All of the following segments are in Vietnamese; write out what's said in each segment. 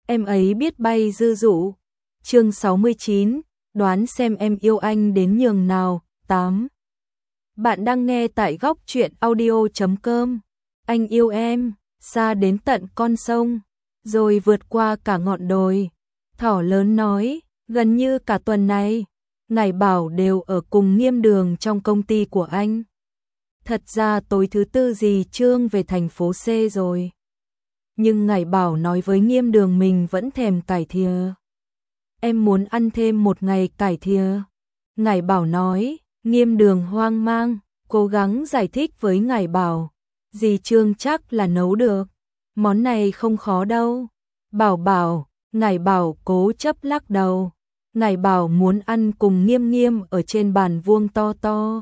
em ấy biết bay dư dụ. Chương 69, đoán xem em yêu anh đến nhường nào. 8. Bạn đang nghe tại góc truyện audio.com. Anh yêu em, xa đến tận con sông, rồi vượt qua cả ngọn đồi. Thỏ lớn nói, gần như cả tuần này, Ngải Bảo đều ở cùng Nghiêm Đường trong công ty của anh. Thật ra tối thứ tư dì Trương về thành phố C rồi. Nhưng Ngải Bảo nói với Nghiêm Đường mình vẫn thèm cải thìa. Em muốn ăn thêm một ngày cải thìa. Ngải Bảo nói, Nghiêm Đường hoang mang, cố gắng giải thích với Ngải Bảo. Dì Trương chắc là nấu được, món này không khó đâu. Bảo, Ngải Bảo cố chấp lắc đầu. Ngải Bảo muốn ăn cùng Nghiêm Nghiêm ở trên bàn vuông to to.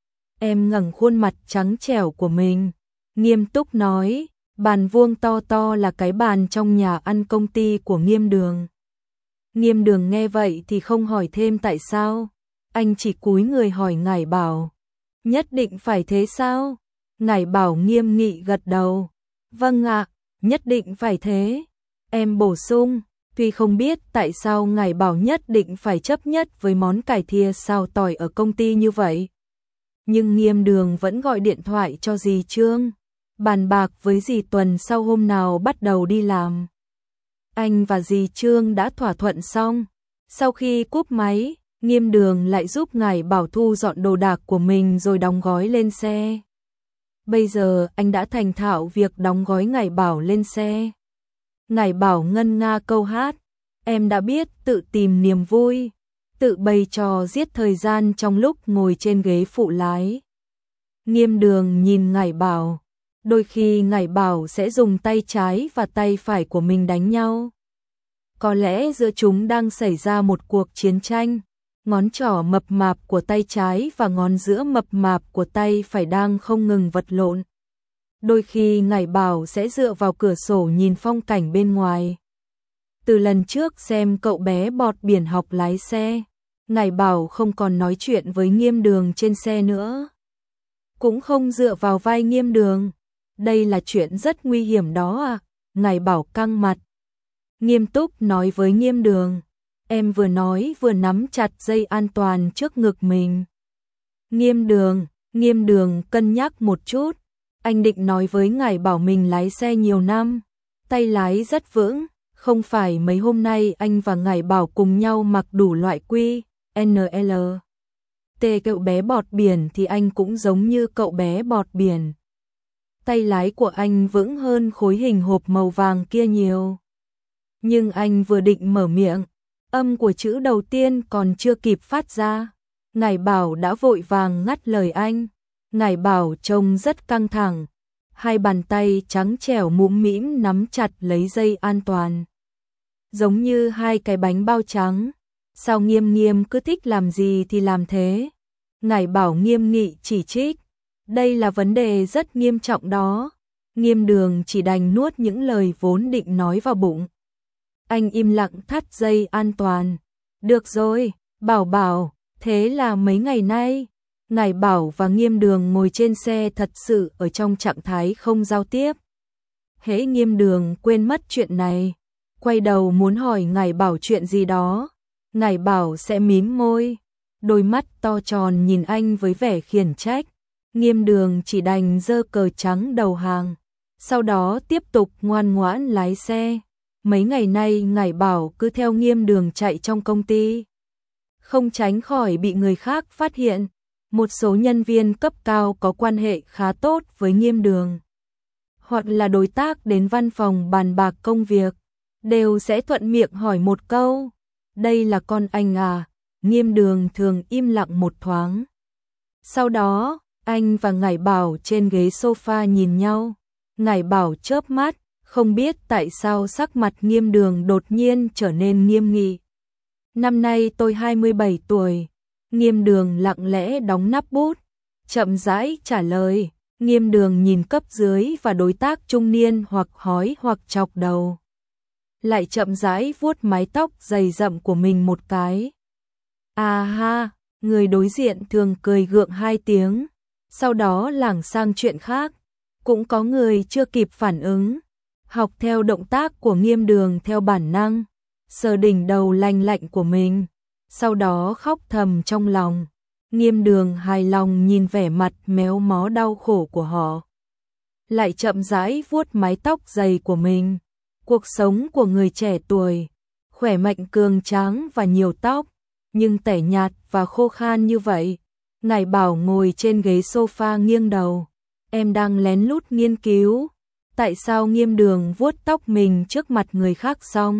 Em ngẩng khuôn mặt trắng trẻo của mình, nghiêm túc nói, bàn vuông to to là cái bàn trong nhà ăn công ty của Nghiêm Đường. Nghiêm Đường nghe vậy thì không hỏi thêm tại sao, anh chỉ cúi người hỏi Ngải Bảo, nhất định phải thế sao? Ngải Bảo nghiêm nghị gật đầu, vâng ạ, nhất định phải thế. Em bổ sung, tuy không biết tại sao Ngải Bảo nhất định phải chấp nhất với món cải thìa xào tỏi ở công ty như vậy. Nhưng Nghiêm Đường vẫn gọi điện thoại cho dì Trương, bàn bạc với dì Tuần sau hôm nào bắt đầu đi làm. Anh và dì Trương đã thỏa thuận xong. Sau khi cúp máy, Nghiêm Đường lại giúp Ngải Bảo thu dọn đồ đạc của mình rồi đóng gói lên xe. Bây giờ anh đã thành thạo việc đóng gói Ngải Bảo lên xe. Ngải Bảo ngân nga câu hát, em đã biết tự tìm niềm vui, tự bày trò giết thời gian trong lúc ngồi trên ghế phụ lái. Nghiêm Đường nhìn Ngải Bảo, đôi khi Ngải Bảo sẽ dùng tay trái và tay phải của mình đánh nhau. Có lẽ giữa chúng đang xảy ra một cuộc chiến tranh, ngón trỏ mập mạp của tay trái và ngón giữa mập mạp của tay phải đang không ngừng vật lộn. Đôi khi Ngải Bảo sẽ dựa vào cửa sổ nhìn phong cảnh bên ngoài. Từ lần trước xem cậu bé bọt biển học lái xe, Ngải Bảo không còn nói chuyện với Nghiêm Đường trên xe nữa. Cũng không dựa vào vai Nghiêm Đường. Đây là chuyện rất nguy hiểm đó à? Ngải Bảo căng mặt. Nghiêm túc nói với Nghiêm Đường. Em vừa nói vừa nắm chặt dây an toàn trước ngực mình. Nghiêm Đường cân nhắc một chút. Anh định nói với Ngải Bảo mình lái xe nhiều năm, tay lái rất vững. Không phải mấy hôm nay anh và Ngải Bảo cùng nhau mặc đủ loại quy, NL. Cậu bé bọt biển thì anh cũng giống như cậu bé bọt biển. Tay lái của anh vững hơn khối hình hộp màu vàng kia nhiều. Nhưng anh vừa định mở miệng, âm của chữ đầu tiên còn chưa kịp phát ra, Ngải Bảo đã vội vàng ngắt lời anh. Ngải Bảo trông rất căng thẳng, hai bàn tay trắng trẻo mũm mĩm nắm chặt lấy dây an toàn, giống như hai cái bánh bao trắng. Sao Nghiêm cứ thích làm gì thì làm thế? Ngải Bảo nghiêm nghị chỉ trích, đây là vấn đề rất nghiêm trọng đó. Nghiêm Đường chỉ đành nuốt những lời vốn định nói vào bụng. Anh im lặng thắt dây an toàn. Được rồi, Bảo, thế là mấy ngày nay, Ngải Bảo và Nghiêm Đường ngồi trên xe thật sự ở trong trạng thái không giao tiếp. Hễ Nghiêm Đường quên mất chuyện này, quay đầu muốn hỏi Ngải Bảo chuyện gì đó, Ngải Bảo sẽ mím môi, đôi mắt to tròn nhìn anh với vẻ khiển trách. Nghiêm Đường chỉ đành giơ cờ trắng đầu hàng, sau đó tiếp tục ngoan ngoãn lái xe. Mấy ngày nay Ngải Bảo cứ theo Nghiêm Đường chạy trong công ty, không tránh khỏi bị người khác phát hiện. Một số nhân viên cấp cao có quan hệ khá tốt với Nghiêm Đường, hoặc là đối tác đến văn phòng bàn bạc công việc, đều sẽ thuận miệng hỏi một câu, đây là con anh à? Nghiêm Đường thường im lặng một thoáng. Sau đó, anh và Ngải Bảo trên ghế sofa nhìn nhau. Ngải Bảo chớp mắt, không biết tại sao sắc mặt Nghiêm Đường đột nhiên trở nên nghiêm nghị. Năm nay tôi 27 tuổi. Nghiêm Đường lặng lẽ đóng nắp bút, chậm rãi trả lời. Nghiêm Đường nhìn cấp dưới và đối tác trung niên hoặc hói hoặc chọc đầu, lại chậm rãi vuốt mái tóc dày rậm của mình một cái. À ha, người đối diện thường cười gượng hai tiếng, sau đó lảng sang chuyện khác. Cũng có người chưa kịp phản ứng, học theo động tác của Nghiêm Đường theo bản năng, sờ đỉnh đầu lành lạnh của mình, sau đó khóc thầm trong lòng. Nghiêm Đường hài lòng nhìn vẻ mặt méo mó đau khổ của họ, lại chậm rãi vuốt mái tóc dày của mình. Cuộc sống của người trẻ tuổi, khỏe mạnh cường tráng và nhiều tóc, nhưng tẻ nhạt và khô khan như vậy. Ngải Bảo ngồi trên ghế sofa nghiêng đầu. Em đang lén lút nghiên cứu, tại sao Nghiêm Đường vuốt tóc mình trước mặt người khác xong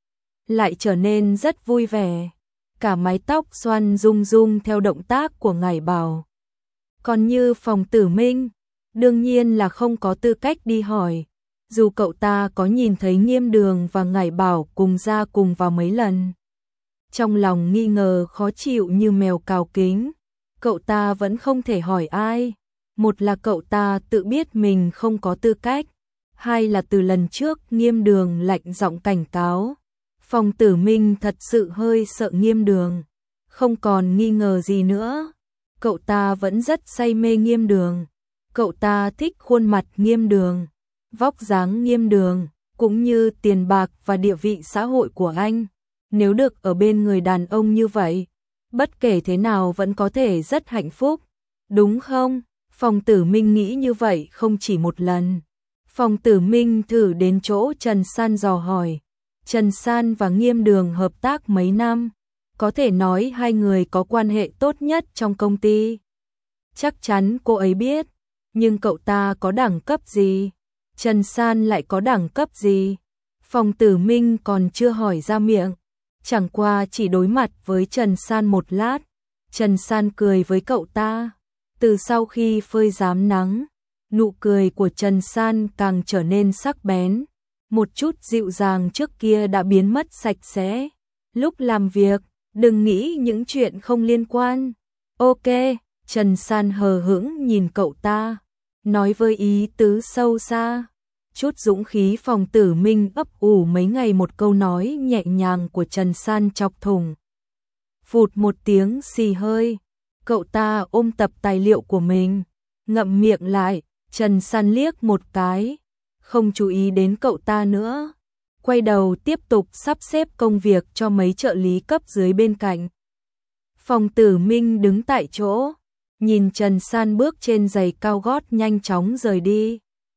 lại trở nên rất vui vẻ. Cả mái tóc xoăn rung rung theo động tác của Ngải Bảo. Còn như Phòng Tử Minh, đương nhiên là không có tư cách đi hỏi. Dù cậu ta có nhìn thấy Nghiêm Đường và Ngải Bảo cùng ra cùng vào mấy lần, trong lòng nghi ngờ khó chịu như mèo cào kính, cậu ta vẫn không thể hỏi ai. Một là cậu ta tự biết mình không có tư cách, hai là từ lần trước Nghiêm Đường lạnh giọng cảnh cáo. Phòng Tử Minh thật sự hơi sợ Nghiêm Đường, không còn nghi ngờ gì nữa. Cậu ta vẫn rất say mê Nghiêm Đường, cậu ta thích khuôn mặt Nghiêm Đường, vóc dáng Nghiêm Đường, cũng như tiền bạc và địa vị xã hội của anh. Nếu được ở bên người đàn ông như vậy, bất kể thế nào vẫn có thể rất hạnh phúc, đúng không? Phòng Tử Minh nghĩ như vậy không chỉ một lần. Phòng Tử Minh thử đến chỗ Trần San dò hỏi. Trần San và Nghiêm Đường hợp tác mấy năm, có thể nói hai người có quan hệ tốt nhất trong công ty. Chắc chắn cô ấy biết, nhưng cậu ta có đẳng cấp gì? Trần San lại có đẳng cấp gì? Phòng Tử Minh còn chưa hỏi ra miệng, chẳng qua chỉ đối mặt với Trần San một lát. Trần San cười với cậu ta. Từ sau khi phơi rám nắng, nụ cười của Trần San càng trở nên sắc bén. Một chút dịu dàng trước kia đã biến mất sạch sẽ. Lúc làm việc, đừng nghĩ những chuyện không liên quan. Ok, Trần San hờ hững nhìn cậu ta, nói với ý tứ sâu xa. Chút dũng khí Phòng Tử Minh ấp ủ mấy ngày một câu nói nhẹ nhàng của Trần San chọc thủng. Phụt một tiếng xì hơi, cậu ta ôm tập tài liệu của mình, ngậm miệng lại. Trần San liếc một cái, không chú ý đến cậu ta nữa, quay đầu tiếp tục sắp xếp công việc cho mấy trợ lý cấp dưới bên cạnh. Phòng Tử Minh đứng tại chỗ, nhìn Trần San bước trên giày cao gót nhanh chóng rời đi.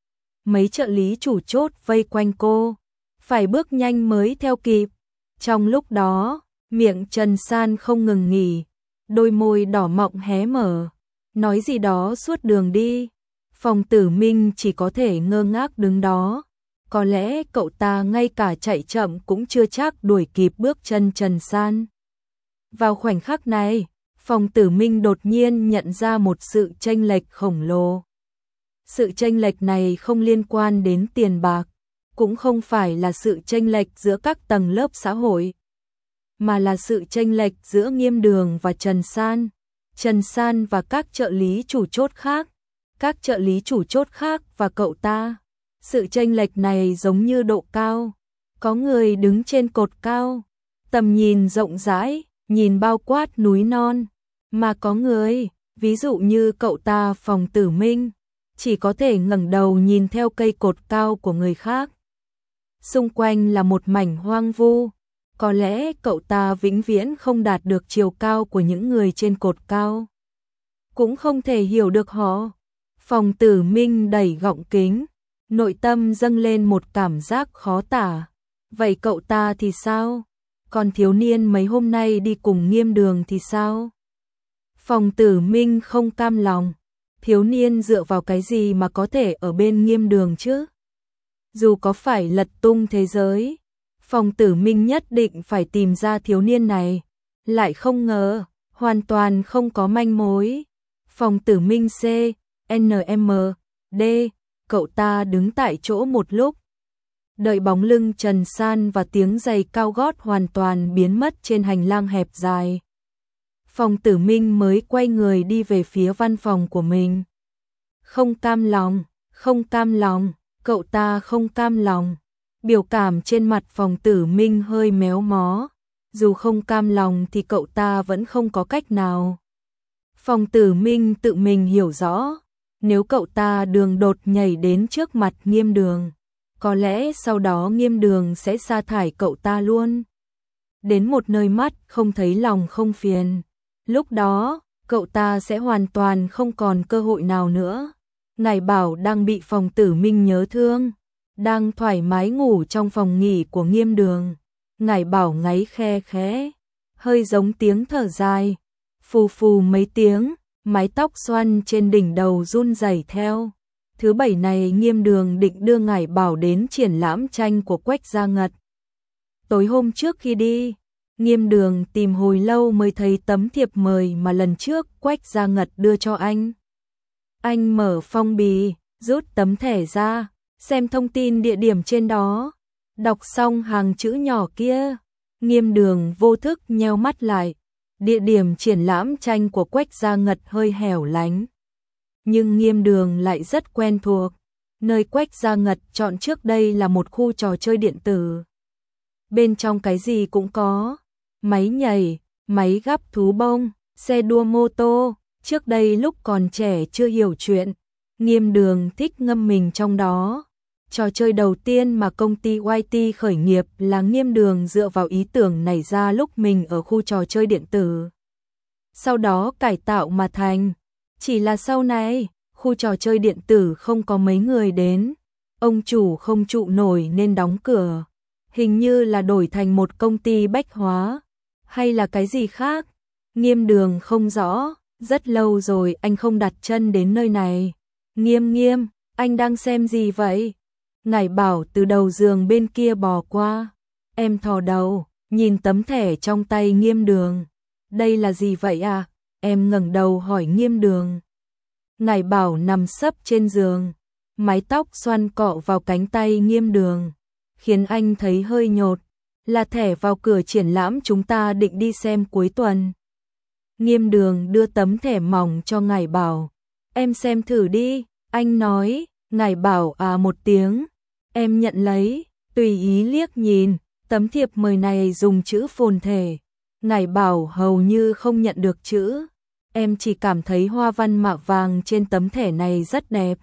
Mấy trợ lý chủ chốt vây quanh cô, phải bước nhanh mới theo kịp. Trong lúc đó, miệng Trần San không ngừng nghỉ, đôi môi đỏ mọng hé mở, nói gì đó suốt đường đi. Phòng Tử Minh chỉ có thể ngơ ngác đứng đó. Có lẽ cậu ta ngay cả chạy chậm cũng chưa chắc đuổi kịp bước chân Trần San. Vào khoảnh khắc này, Phòng Tử Minh đột nhiên nhận ra một sự chênh lệch khổng lồ. Sự chênh lệch này không liên quan đến tiền bạc, cũng không phải là sự chênh lệch giữa các tầng lớp xã hội, mà là sự chênh lệch giữa Nghiêm Đường và Trần San, Trần San và các trợ lý chủ chốt khác, các trợ lý chủ chốt khác và cậu ta. Sự chênh lệch này giống như độ cao, có người đứng trên cột cao, tầm nhìn rộng rãi, nhìn bao quát núi non, mà có người, ví dụ như cậu ta Phòng Tử Minh, chỉ có thể ngẩng đầu nhìn theo cây cột cao của người khác. Xung quanh là một mảnh hoang vu, có lẽ cậu ta vĩnh viễn không đạt được chiều cao của những người trên cột cao, cũng không thể hiểu được họ. Phòng Tử Minh đẩy gọng kính, nội tâm dâng lên một cảm giác khó tả. Vậy cậu ta thì sao? Còn thiếu niên mấy hôm nay đi cùng Nghiêm Đường thì sao? Phòng Tử Minh không cam lòng. Thiếu niên dựa vào cái gì mà có thể ở bên Nghiêm Đường chứ? Dù có phải lật tung thế giới, Phòng Tử Minh nhất định phải tìm ra thiếu niên này. Lại không ngờ, hoàn toàn không có manh mối. Phòng Tử Minh C, NM, D, cậu ta đứng tại chỗ một lúc, đợi bóng lưng Trần San và tiếng giày cao gót hoàn toàn biến mất trên hành lang hẹp dài. Phòng Tử Minh mới quay người đi về phía văn phòng của mình. Không cam lòng, không cam lòng, cậu ta không cam lòng. Biểu cảm trên mặt Phòng Tử Minh hơi méo mó. Dù không cam lòng thì cậu ta vẫn không có cách nào. Phòng Tử Minh tự mình hiểu rõ, nếu cậu ta đường đột nhảy đến trước mặt Nghiêm Đường, có lẽ sau đó Nghiêm Đường sẽ sa thải cậu ta luôn. Đến một nơi mắt không thấy lòng không phiền. Lúc đó, cậu ta sẽ hoàn toàn không còn cơ hội nào nữa. Ngải Bảo đang bị Phòng Tử Minh nhớ thương, đang thoải mái ngủ trong phòng nghỉ của Nghiêm Đường. Ngải Bảo ngáy khe khẽ, hơi giống tiếng thở dài, phù phù mấy tiếng, mái tóc xoăn trên đỉnh đầu run rẩy theo. Thứ bảy này Nghiêm Đường định đưa Ngải Bảo đến triển lãm tranh của Quách Gia Ngật. Tối hôm trước khi đi, Nghiêm Đường tìm hồi lâu mới thấy tấm thiệp mời mà lần trước Quách Gia Ngật đưa cho anh. Anh mở phong bì, rút tấm thẻ ra, xem thông tin địa điểm trên đó. Đọc xong hàng chữ nhỏ kia, Nghiêm Đường vô thức nheo mắt lại. Địa điểm triển lãm tranh của Quách Gia Ngật hơi hẻo lánh, nhưng Nghiêm Đường lại rất quen thuộc. Nơi Quách Gia Ngật chọn trước đây là một khu trò chơi điện tử. Bên trong cái gì cũng có, máy nhảy, máy gắp thú bông, xe đua mô tô. Trước đây lúc còn trẻ chưa hiểu chuyện, Nghiêm Đường thích ngâm mình trong đó. Trò chơi đầu tiên mà công ty YT khởi nghiệp là Nghiêm Đường dựa vào ý tưởng này ra lúc mình ở khu trò chơi điện tử. Sau đó cải tạo mà thành. Chỉ là sau này, khu trò chơi điện tử không có mấy người đến. Ông chủ không trụ nổi nên đóng cửa. Hình như là đổi thành một công ty bách hóa. Hay là cái gì khác? Nghiêm Đường không rõ. Rất lâu rồi anh không đặt chân đến nơi này. Nghiêm, anh đang xem gì vậy? Ngải Bảo từ đầu giường bên kia bò qua. Em thò đầu, nhìn tấm thẻ trong tay Nghiêm Đường. Đây là gì vậy à? Em ngẩng đầu hỏi Nghiêm Đường. Ngải Bảo nằm sấp trên giường, mái tóc xoăn cọ vào cánh tay Nghiêm Đường, khiến anh thấy hơi nhột. Là thẻ vào cửa triển lãm chúng ta định đi xem cuối tuần. Nghiêm Đường đưa tấm thẻ mỏng cho Ngải Bảo. Em xem thử đi, anh nói. Ngải Bảo à một tiếng. Em nhận lấy, tùy ý liếc nhìn, tấm thiệp mời này dùng chữ phồn thể. Ngải Bảo hầu như không nhận được chữ. Em chỉ cảm thấy hoa văn mạ vàng trên tấm thẻ này rất đẹp.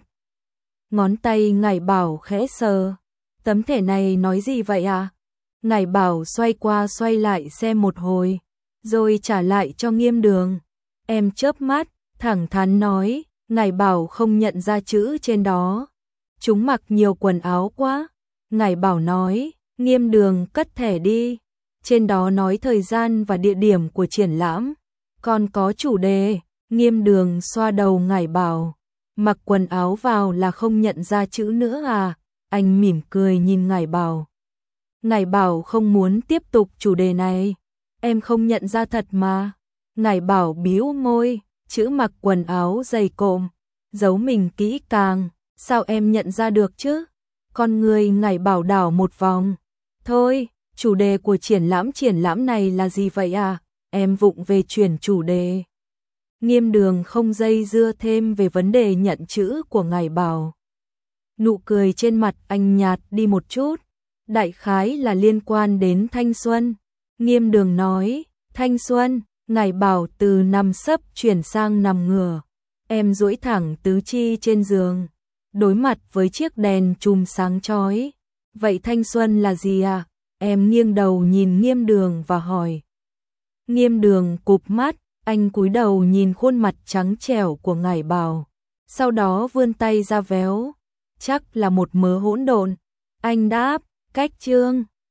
Ngón tay Ngải Bảo khẽ sờ. Tấm thẻ này nói gì vậy à? Ngải Bảo xoay qua xoay lại xem một hồi, rồi trả lại cho Nghiêm Đường. Em chớp mắt, thẳng thắn nói. Ngải Bảo không nhận ra chữ trên đó. Chúng mặc nhiều quần áo quá. Ngải Bảo nói. Nghiêm Đường cất thẻ đi. Trên đó nói thời gian và địa điểm của triển lãm, còn có chủ đề. Nghiêm Đường xoa đầu Ngải Bảo. Mặc quần áo vào là không nhận ra chữ nữa à? Anh mỉm cười nhìn Ngải Bảo. Ngải Bảo không muốn tiếp tục chủ đề này. Em không nhận ra thật mà. Ngải Bảo bĩu môi. Chữ mặc quần áo dày cộm, giấu mình kỹ càng, sao em nhận ra được chứ? Con người Ngải Bảo đảo một vòng. Thôi, chủ đề của triển lãm này là gì vậy à? Em vụng về chuyển chủ đề. Nghiêm Đường không dây dưa thêm về vấn đề nhận chữ của Ngải Bảo. Nụ cười trên mặt anh nhạt đi một chút, đại khái là liên quan đến thanh xuân. Nghiêm Đường nói. Thanh xuân. Ngải Bảo từ nằm sấp chuyển sang nằm ngửa. Em duỗi thẳng tứ chi trên giường, đối mặt với chiếc đèn chùm sáng chói. Vậy thanh xuân là gì à? Em nghiêng đầu nhìn Nghiêm Đường và hỏi. Nghiêm Đường cụp mắt, anh cúi đầu nhìn khuôn mặt trắng trẻo của Ngải Bảo, sau đó vươn tay ra véo. Chắc là một mớ hỗn độn. Anh đáp, cách chương.